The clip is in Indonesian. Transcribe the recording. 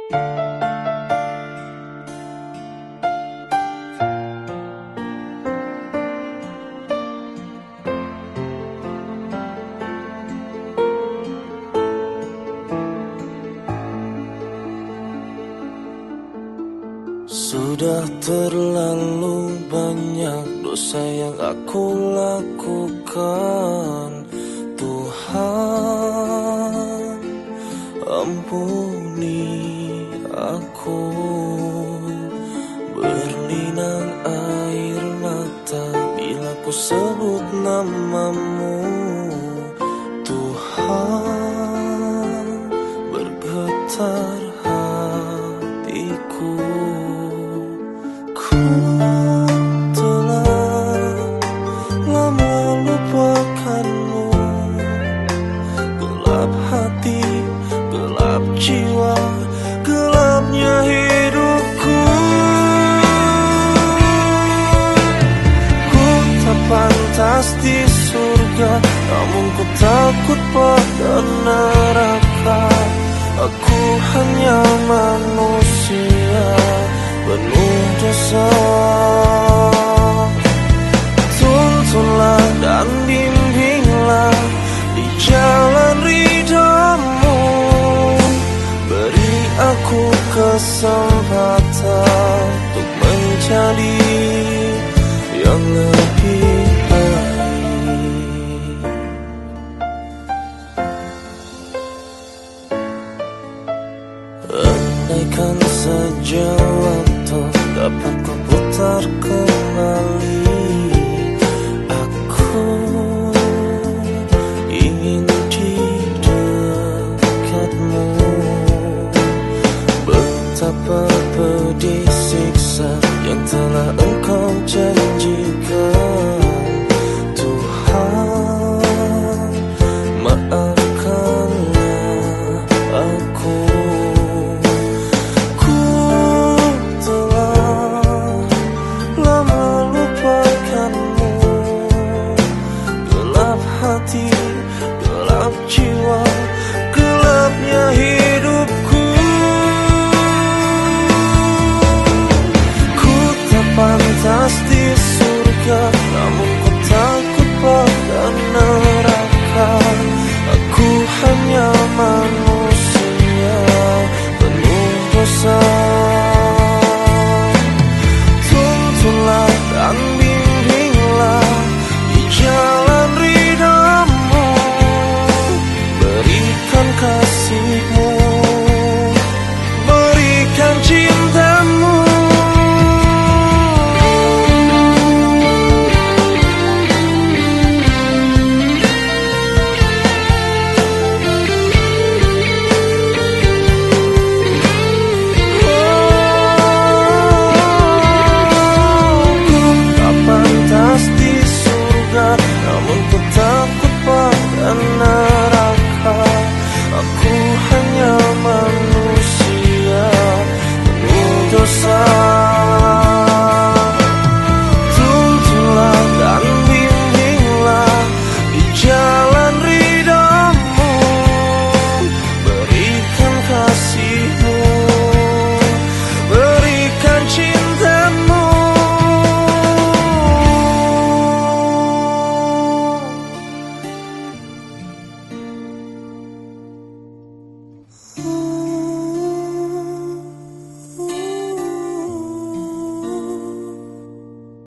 Sudah terlalu banyak dosa yang aku lakukan. Tuhan, ampuni aku. Berlinang air mata bila ku sebut namamu. Tuhan, bergetar hatiku. Ku telah lama lupakanmu. Gelap hati, gelap jiwa, gelapnya hidupku. Ku tak pantas di surga, namun ku takut pada neraka. Aku hanya manusia penuh dosa. Tuntunlah dan bimbinglah di jalan ridhamu. Beri aku kesempatan untuk menjadi yang lebih baik. Andaikan saja waktu dapat ku putar kembali, aku ingin di dekatmu. Betapa pedih siksa yang telah engkau janjikan.